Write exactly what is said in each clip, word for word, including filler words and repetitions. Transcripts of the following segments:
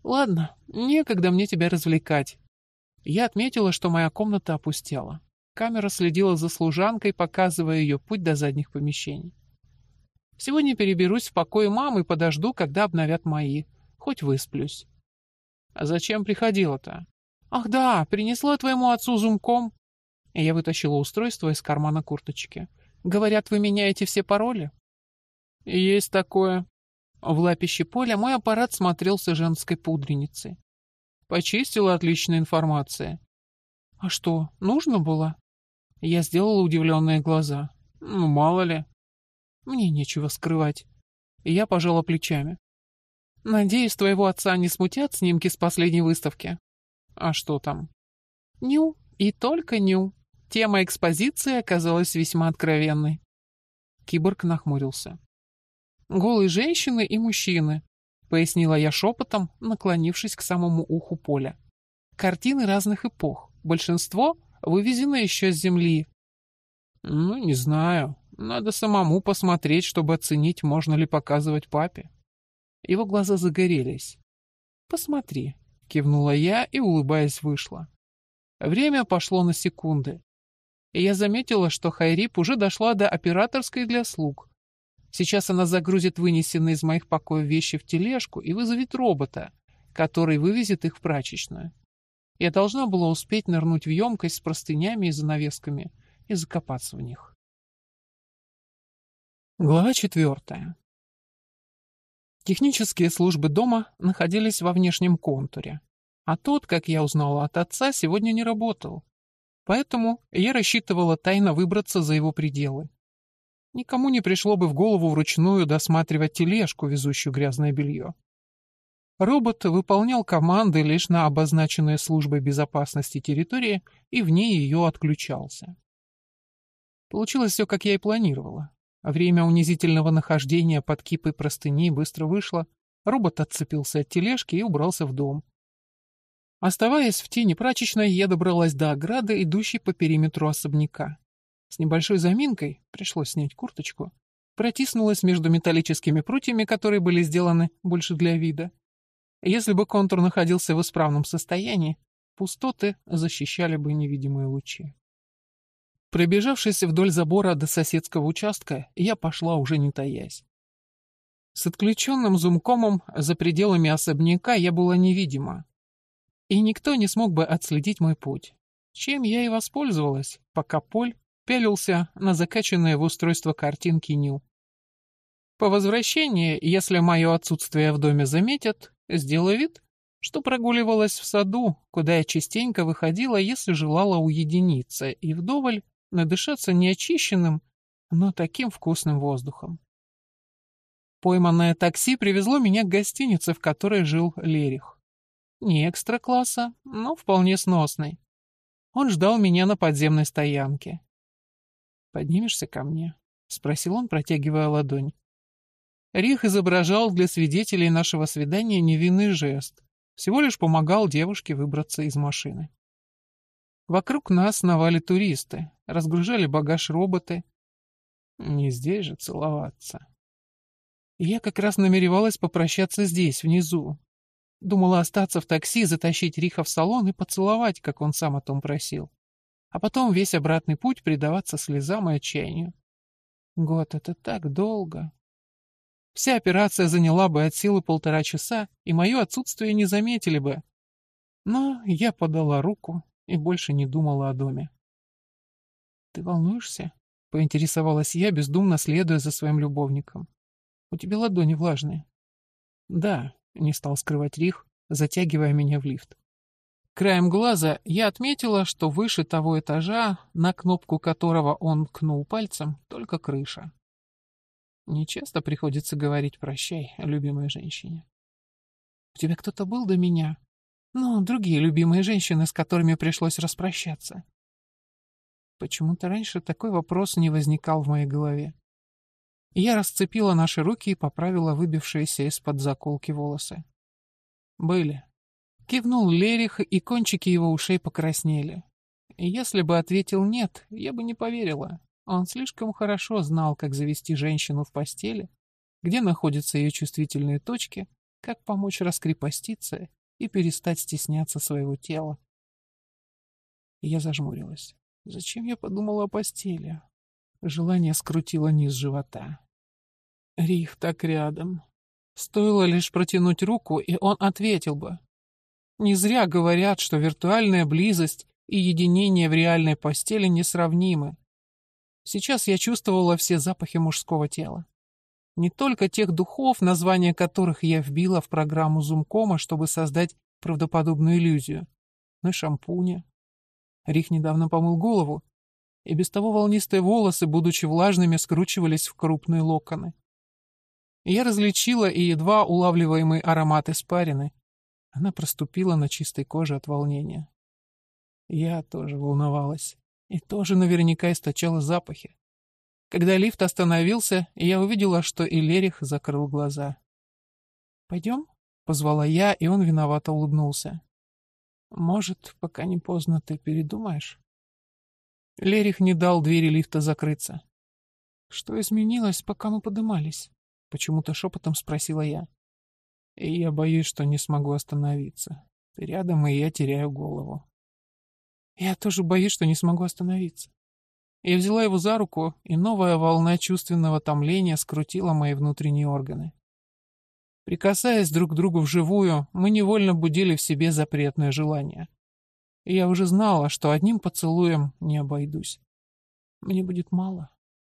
Ладно, некогда мне тебя развлекать. Я отметила, что моя комната опустела. Камера следила за служанкой, показывая ее путь до задних помещений. Сегодня переберусь в покое мамы и подожду, когда обновят мои. Хоть высплюсь. А зачем приходила-то? Ах да, принесла твоему отцу зумком. И я вытащила устройство из кармана курточки. Говорят, вы меняете все пароли? Есть такое. В лапище поля мой аппарат смотрелся женской пудреницей. Почистила отличная информация. А что, нужно было? Я сделала удивленные глаза. Ну, мало ли. Мне нечего скрывать. И я пожала плечами. Надеюсь, твоего отца не смутят снимки с последней выставки? А что там? Ню. И только ню. Тема экспозиции оказалась весьма откровенной. Киборг нахмурился. «Голые женщины и мужчины», — пояснила я шепотом, наклонившись к самому уху Поля. «Картины разных эпох. Большинство вывезено еще с Земли». «Ну, не знаю. Надо самому посмотреть, чтобы оценить, можно ли показывать папе». Его глаза загорелись. «Посмотри», — кивнула я и, улыбаясь, вышла. Время пошло на секунды. И я заметила, что Хайрип уже дошла до операторской для слуг. Сейчас она загрузит вынесенные из моих покоев вещи в тележку и вызовет робота, который вывезет их в прачечную. Я должна была успеть нырнуть в емкость с простынями и занавесками и закопаться в них. Глава четвертая. Технические службы дома находились во внешнем контуре, а тот, как я узнала от отца, сегодня не работал. Поэтому я рассчитывала тайно выбраться за его пределы. Никому не пришло бы в голову вручную досматривать тележку, везущую грязное белье. Робот выполнял команды лишь на обозначенные службой безопасности территории и вне ее отключался. Получилось все, как я и планировала. Время унизительного нахождения под кипой простыней быстро вышло, робот отцепился от тележки и убрался в дом. Оставаясь в тени прачечной, я добралась до ограды, идущей по периметру особняка. С небольшой заминкой, пришлось снять курточку, протиснулась между металлическими прутьями, которые были сделаны больше для вида. Если бы контур находился в исправном состоянии, пустоты защищали бы невидимые лучи. Пробежавшись вдоль забора до соседского участка, я пошла уже не таясь. С отключенным зумкомом за пределами особняка я была невидима, и никто не смог бы отследить мой путь, чем я и воспользовалась, пока Поль пялился на закачанные в устройство картинки Ню. По возвращении, если мое отсутствие в доме заметят, сделаю вид, что прогуливалась в саду, куда я частенько выходила, если желала уединиться и вдоволь надышаться неочищенным, но таким вкусным воздухом. Пойманное такси привезло меня к гостинице, в которой жил Лерих. Не экстра-класса, но вполне сносный. Он ждал меня на подземной стоянке. «Поднимешься ко мне?» — спросил он, протягивая ладонь. Рих изображал для свидетелей нашего свидания невинный жест, всего лишь помогал девушке выбраться из машины. Вокруг нас сновали туристы, разгружали багаж роботы. Не здесь же целоваться. Я как раз намеревалась попрощаться здесь, внизу. Думала остаться в такси, затащить Риха в салон и поцеловать, как он сам о том просил. А потом весь обратный путь предаваться слезам и отчаянию. Год — это так долго. Вся операция заняла бы от силы полтора часа, и мое отсутствие не заметили бы. Но я подала руку и больше не думала о доме. «Ты волнуешься?» — поинтересовалась я, бездумно следуя за своим любовником. «У тебя ладони влажные». «Да», — не стал скрывать Рих, затягивая меня в лифт. Краем глаза я отметила, что выше того этажа, на кнопку которого он ткнул пальцем, только крыша. Нечасто приходится говорить «прощай» любимой женщине. «У тебя кто-то был до меня?» «Ну, другие любимые женщины, с которыми пришлось распрощаться». Почему-то раньше такой вопрос не возникал в моей голове. Я расцепила наши руки и поправила выбившиеся из-под заколки волосы. «Были». Кивнул Лерих, и кончики его ушей покраснели. И если бы ответил «нет», я бы не поверила. Он слишком хорошо знал, как завести женщину в постели, где находятся ее чувствительные точки, Как помочь раскрепоститься и перестать стесняться своего тела? И я зажмурилась. Зачем я подумала о постели? Желание скрутило низ живота. Рих так рядом. Стоило лишь протянуть руку, и он ответил бы. Не зря говорят, что виртуальная близость и единение в реальной постели несравнимы. Сейчас я чувствовала все запахи мужского тела. Не только тех духов, названия которых я вбила в программу Зумкома, чтобы создать правдоподобную иллюзию, но и шампуня. Рих недавно помыл голову, и без того волнистые волосы, будучи влажными, скручивались в крупные локоны. Я различила и едва улавливаемый аромат испарины. Она проступила на чистой коже от волнения. Я тоже волновалась и тоже наверняка источала запахи. Когда лифт остановился, я увидела, что и Лерих закрыл глаза. «Пойдем?» — позвала я, и он виновато улыбнулся. «Может, пока не поздно, ты передумаешь?» Лерих не дал двери лифта закрыться. «Что изменилось, пока мы подымались?» — почему-то шепотом спросила я. «И я боюсь, что не смогу остановиться. Ты рядом, и я теряю голову». «Я тоже боюсь, что не смогу остановиться». Я взяла его за руку, и новая волна чувственного томления скрутила мои внутренние органы. Прикасаясь друг к другу вживую, мы невольно будили в себе запретное желание. И я уже знала, что одним поцелуем не обойдусь. Мне будет мало.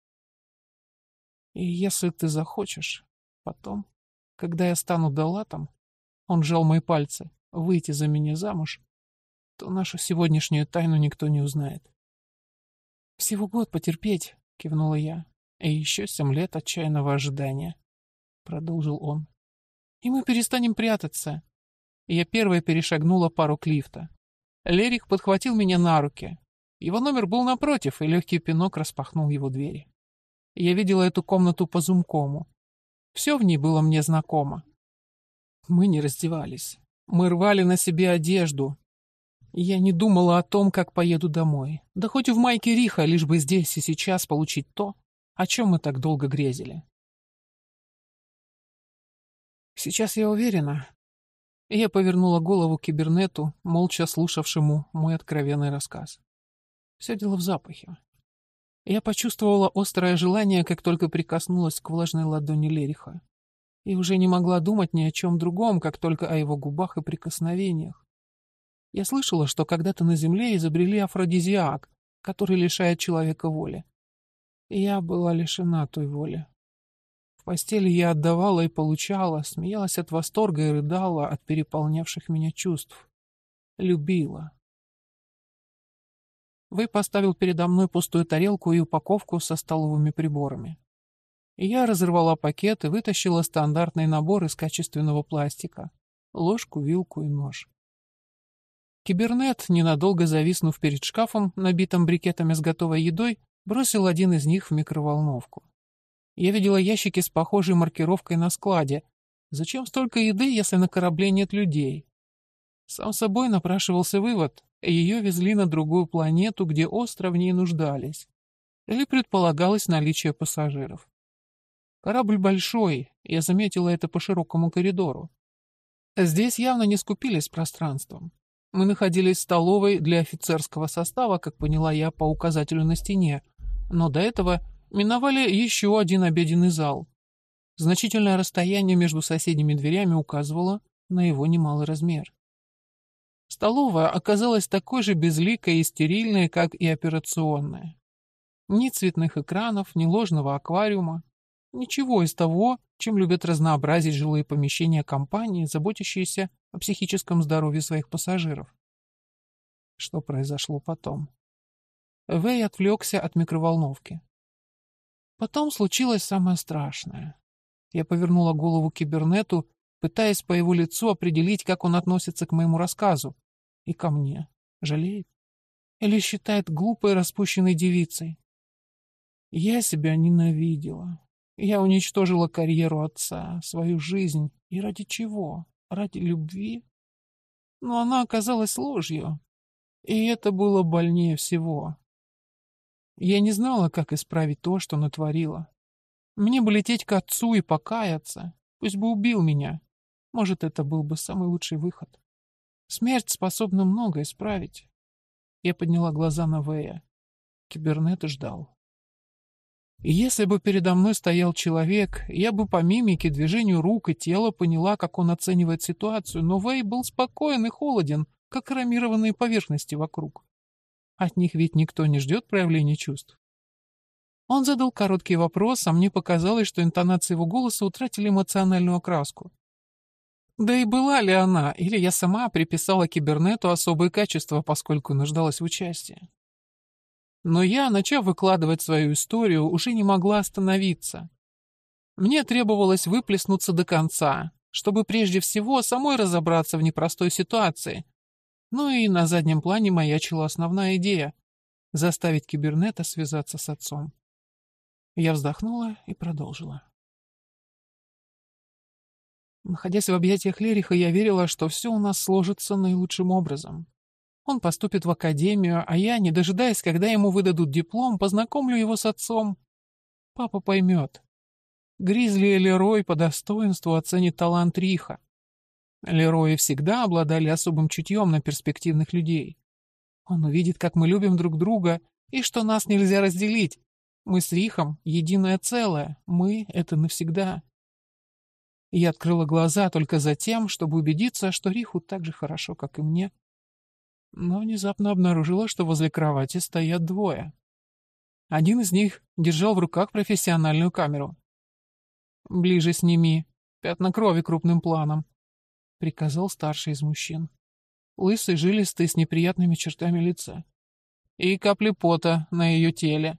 И если ты захочешь, потом, когда я стану долатом, он сжал мои пальцы, выйти за меня замуж, то нашу сегодняшнюю тайну никто не узнает. «Всего год потерпеть», — кивнула я. «И еще семь лет отчаянного ожидания», — продолжил он. «И мы перестанем прятаться». Я первая перешагнула пару к лифта. Лерих подхватил меня на руки. Его номер был напротив, и легкий пинок распахнул его двери. Я видела эту комнату по зумкому. Все в ней было мне знакомо. Мы не раздевались. Мы рвали на себе одежду. Я не думала о том, как поеду домой. Да хоть и в майке Риха, лишь бы здесь и сейчас получить то, о чем мы так долго грезили. Сейчас я уверена. Я повернула голову к кибернету, молча слушавшему мой откровенный рассказ. Все дело в запахе. Я почувствовала острое желание, как только прикоснулась к влажной ладони Лериха. И уже не могла думать ни о чем другом, как только о его губах и прикосновениях. Я слышала, что когда-то на Земле изобрели афродизиак, который лишает человека воли. И я была лишена той воли. В постели я отдавала и получала, смеялась от восторга и рыдала от переполнявших меня чувств. Любила. Вэй поставил передо мной пустую тарелку и упаковку со столовыми приборами. И я разорвала пакет и вытащила стандартный набор из качественного пластика. Ложку, вилку и нож. Кибернет, ненадолго зависнув перед шкафом, набитым брикетами с готовой едой, бросил один из них в микроволновку. Я видела ящики с похожей маркировкой на складе. Зачем столько еды, если на корабле нет людей? Сам собой напрашивался вывод. Ее везли на другую планету, где остро в ней нуждались. Или предполагалось наличие пассажиров. Корабль большой, я заметила это по широкому коридору. Здесь явно не скупились пространством. Мы находились в столовой для офицерского состава, как поняла я по указателю на стене, но до этого миновали еще один обеденный зал. Значительное расстояние между соседними дверями указывало на его немалый размер. Столовая оказалась такой же безликой и стерильной, как и операционная. Ни цветных экранов, ни ложного аквариума, ничего из того, чем любят разнообразить жилые помещения компании, заботящиеся о психическом здоровье своих пассажиров. Что произошло потом? Вэй отвлекся от микроволновки. Потом случилось самое страшное. Я повернула голову к кибернету, пытаясь по его лицу определить, как он относится к моему рассказу. И ко мне. Жалеет? Или считает глупой распущенной девицей? Я себя ненавидела. Я уничтожила карьеру отца, свою жизнь. И ради чего? Ради любви? Но она оказалась ложью. И это было больнее всего. Я не знала, как исправить то, что натворила. Мне бы лететь к отцу и покаяться. Пусть бы убил меня. Может, это был бы самый лучший выход. Смерть способна многое исправить. Я подняла глаза на Вэя. Кибернет ждал. И если бы передо мной стоял человек, я бы по мимике, движению рук и тела поняла, как он оценивает ситуацию, но Вэй был спокоен и холоден, как хромированные поверхности вокруг. От них ведь никто не ждет проявления чувств. Он задал короткий вопрос, а мне показалось, что интонации его голоса утратили эмоциональную окраску. Да и была ли она, или я сама приписала кибернету особые качества, поскольку нуждалась в участии. Но я, начав выкладывать свою историю, уже не могла остановиться. Мне требовалось выплеснуться до конца, чтобы прежде всего самой разобраться в непростой ситуации. Ну и на заднем плане маячила основная идея — заставить кибернета связаться с отцом. Я вздохнула и продолжила. Находясь в объятиях Лериха, я верила, что все у нас сложится наилучшим образом. Он поступит в академию, а я, не дожидаясь, когда ему выдадут диплом, познакомлю его с отцом. Папа поймет. Гризли и Лерой по достоинству оценит талант Риха. Лерои всегда обладали особым чутьем на перспективных людей. Он увидит, как мы любим друг друга, и что нас нельзя разделить. Мы с Рихом — единое целое, мы — это навсегда. Я открыла глаза только за тем, чтобы убедиться, что Риху так же хорошо, как и мне. Но внезапно обнаружила, что возле кровати стоят двое. Один из них держал в руках профессиональную камеру. «Ближе сними, пятна крови крупным планом», — приказал старший из мужчин. Лысый, жилистый, с неприятными чертами лица. «И капли пота на ее теле».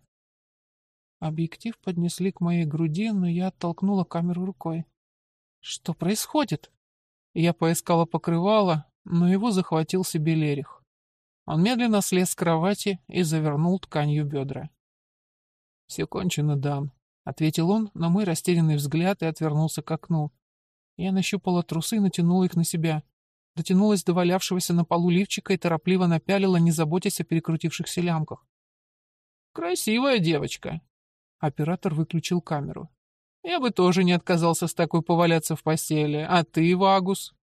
Объектив поднесли к моей груди, но я оттолкнула камеру рукой. «Что происходит?» Я поискала покрывало, но его захватил себе Лерих. Он медленно слез с кровати и завернул тканью бедра. «Все кончено, Дан», — ответил он на мой растерянный взгляд и отвернулся к окну. Я нащупала трусы и натянула их на себя. Дотянулась до валявшегося на полу лифчика и торопливо напялила, не заботясь о перекрутившихся лямках. «Красивая девочка». Оператор выключил камеру. «Я бы тоже не отказался с такой поваляться в постели. А ты, Вагус?»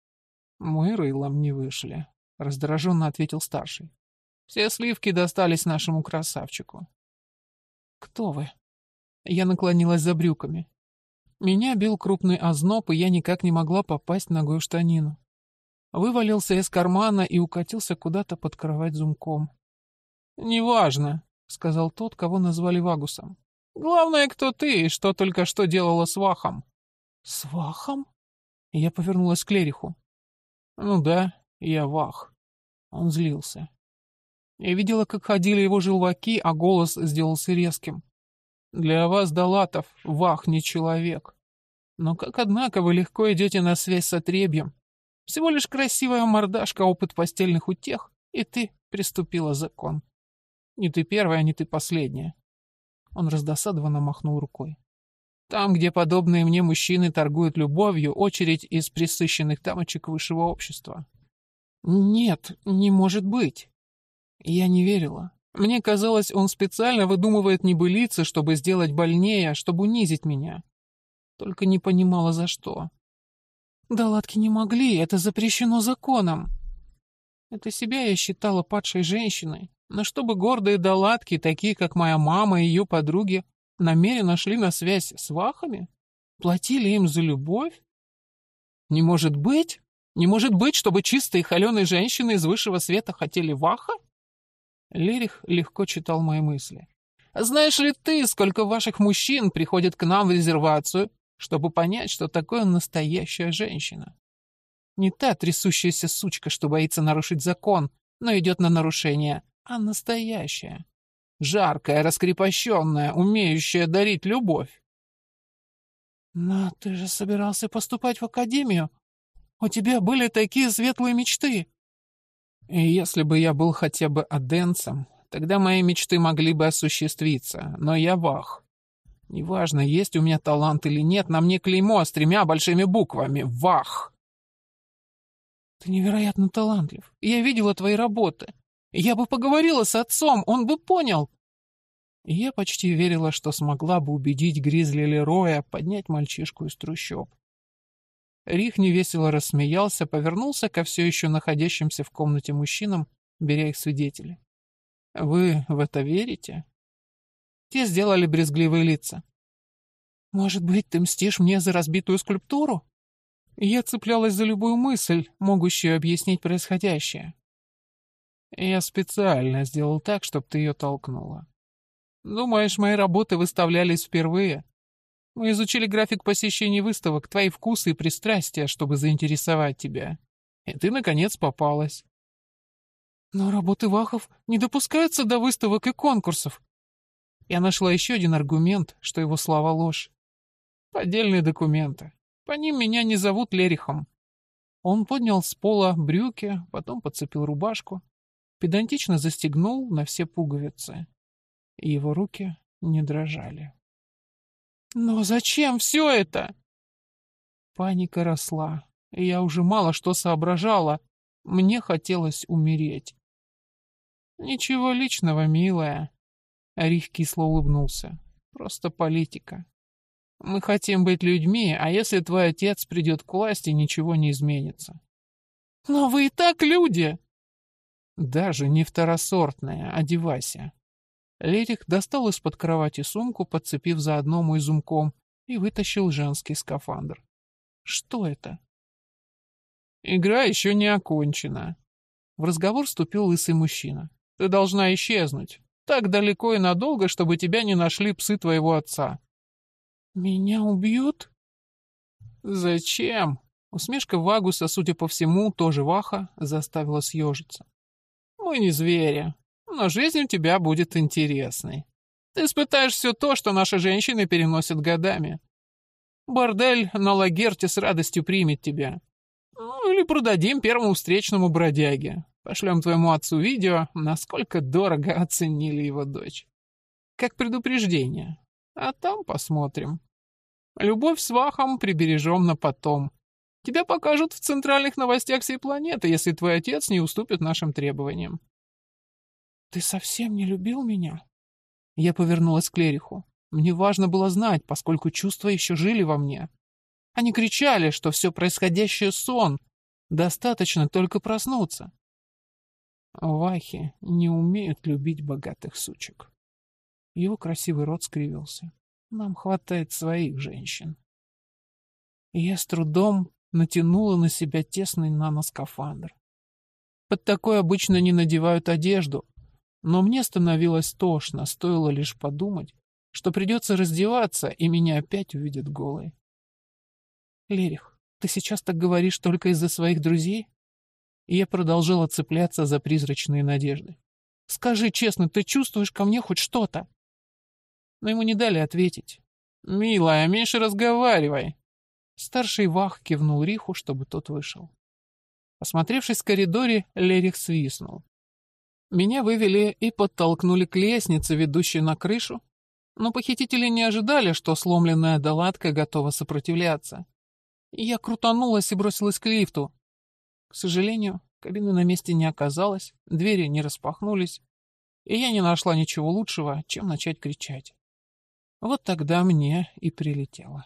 «Мы рылом не вышли», — раздраженно ответил старший. «Все сливки достались нашему красавчику». «Кто вы?» Я наклонилась за брюками. Меня бил крупный озноб, и я никак не могла попасть ногой в штанину. Вывалился из кармана и укатился куда-то под кровать зумком. «Неважно», — сказал тот, кого назвали Вагусом. «Главное, кто ты и что только что делала с Вахом». «С Вахом?» Я повернулась к Лериху. «Ну да, я Вах». Он злился. Я видела, как ходили его желваки, а голос сделался резким. «Для вас, Далатов, Вах не человек. Но как, однако, вы легко идете на связь с отребьем. Всего лишь красивая мордашка, опыт постельных утех, и ты приступила закон. Не ты первая, не ты последняя». Он раздосадованно махнул рукой. «Там, где подобные мне мужчины торгуют любовью, очередь из пресыщенных дамочек высшего общества». «Нет, не может быть». Я не верила. Мне казалось, он специально выдумывает небылицы, чтобы сделать больнее, чтобы унизить меня. Только не понимала, за что. «Далатки не могли, это запрещено законом». Это себя я считала падшей женщиной. Но чтобы гордые далатки, такие как моя мама и ее подруги, намеренно шли на связь с Вахами? Платили им за любовь? Не может быть? Не может быть, чтобы чистые холеные женщины из высшего света хотели Ваха? Лерих легко читал мои мысли. Знаешь ли ты, сколько ваших мужчин приходит к нам в резервацию, чтобы понять, что такое настоящая женщина? Не та трясущаяся сучка, что боится нарушить закон, но идет на нарушение, а настоящая. Жаркая, раскрепощенная, умеющая дарить любовь. Но ты же собирался поступать в академию. У тебя были такие светлые мечты. И если бы я был хотя бы аденцем, тогда мои мечты могли бы осуществиться, но я Вах. Неважно, есть у меня талант или нет, на мне клеймо с тремя большими буквами — Вах. Ты невероятно талантлив. Я видела твои работы. Я бы поговорила с отцом, он бы понял. И я почти верила, что смогла бы убедить Гризли Лероя поднять мальчишку из трущоб. Рих невесело рассмеялся, повернулся ко все еще находящимся в комнате мужчинам, беря их свидетелей. «Вы в это верите?» Те сделали брезгливые лица. «Может быть, ты мстишь мне за разбитую скульптуру?» Я цеплялась за любую мысль, могущую объяснить происходящее. Я специально сделал так, чтобы ты ее толкнула. Думаешь, мои работы выставлялись впервые? Мы изучили график посещений выставок, твои вкусы и пристрастия, чтобы заинтересовать тебя. И ты, наконец, попалась. Но работы Вахов не допускаются до выставок и конкурсов. Я нашла еще один аргумент, что его слова ложь. Поддельные документы. По ним меня не зовут Лерихом. Он поднял с пола брюки, потом подцепил рубашку, педантично застегнул на все пуговицы. И его руки не дрожали. «Но зачем все это?» Паника росла, и я уже мало что соображала. Мне хотелось умереть. «Ничего личного, милая», — Рих кисло улыбнулся. «Просто политика. Мы хотим быть людьми, а если твой отец придет к власти, ничего не изменится». «Но вы и так люди!» «Даже не второсортная, одевайся». Лерих достал из-под кровати сумку, подцепив заодно мой зумком, и вытащил женский скафандр. «Что это?» «Игра еще не окончена». В разговор вступил лысый мужчина. «Ты должна исчезнуть. Так далеко и надолго, чтобы тебя не нашли псы твоего отца». «Меня убьют?» «Зачем?» Усмешка Вагуса, судя по всему, тоже Ваха, заставила съежиться. «Мы не звери, но жизнь у тебя будет интересной. Ты испытаешь все то, что наши женщины переносят годами. Бордель на Лагерте с радостью примет тебя. Ну, или продадим первому встречному бродяге. Пошлем твоему отцу видео, насколько дорого оценили его дочь. Как предупреждение. А там посмотрим. Любовь с Вахом прибережем на потом. Тебя покажут в центральных новостях всей планеты, если твой отец не уступит нашим требованиям». «Ты совсем не любил меня?» Я повернулась к Лериху. Мне важно было знать, поскольку чувства еще жили во мне. Они кричали, что все происходящее — сон. Достаточно только проснуться. Вахи не умеют любить богатых сучек. Его красивый рот скривился. Нам хватает своих женщин. И я с трудом натянула на себя тесный наноскафандр. Под такой обычно не надевают одежду, но мне становилось тошно, стоило лишь подумать, что придется раздеваться, и меня опять увидят голой. «Лерих, ты сейчас так говоришь только из-за своих друзей?» И я продолжала цепляться за призрачные надежды. «Скажи честно, ты чувствуешь ко мне хоть что-то?» Но ему не дали ответить. «Милая, меньше разговаривай!» Старший Вах кивнул Риху, чтобы тот вышел. Осмотревшись в коридоре, Лерих свистнул. Меня вывели и подтолкнули к лестнице, ведущей на крышу, но похитители не ожидали, что сломленная доладка готова сопротивляться. И я крутанулась и бросилась к лифту. К сожалению, кабины на месте не оказалось, двери не распахнулись, и я не нашла ничего лучшего, чем начать кричать. Вот тогда мне и прилетело.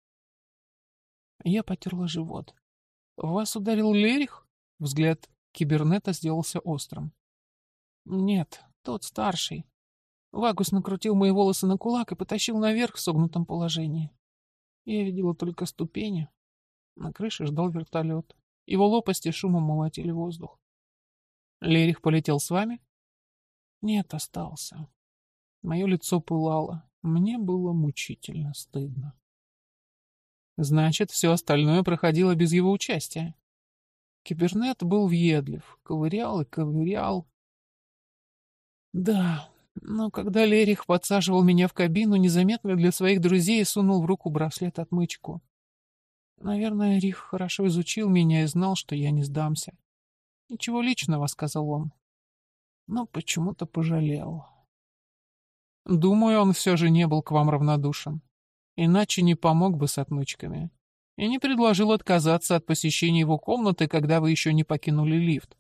Я потерла живот. «Вас ударил Лерих?» Взгляд кибернета сделался острым. «Нет, тот старший. Вагус накрутил мои волосы на кулак и потащил наверх в согнутом положении. Я видела только ступени. На крыше ждал вертолет. Его лопасти шумом молотили воздух. Лерих полетел с вами?» «Нет, остался». Мое лицо пылало. Мне было мучительно стыдно. Значит, все остальное проходило без его участия. Кибернет был въедлив, ковырял и ковырял. Да, но когда Лерих подсаживал меня в кабину, незаметно для своих друзей сунул в руку браслет-отмычку. Наверное, Рих хорошо изучил меня и знал, что я не сдамся. «Ничего личного», — сказал он. Но почему-то пожалел. Думаю, он все же не был к вам равнодушен. Иначе не помог бы с отмычками. И не предложил отказаться от посещения его комнаты, когда вы еще не покинули лифт.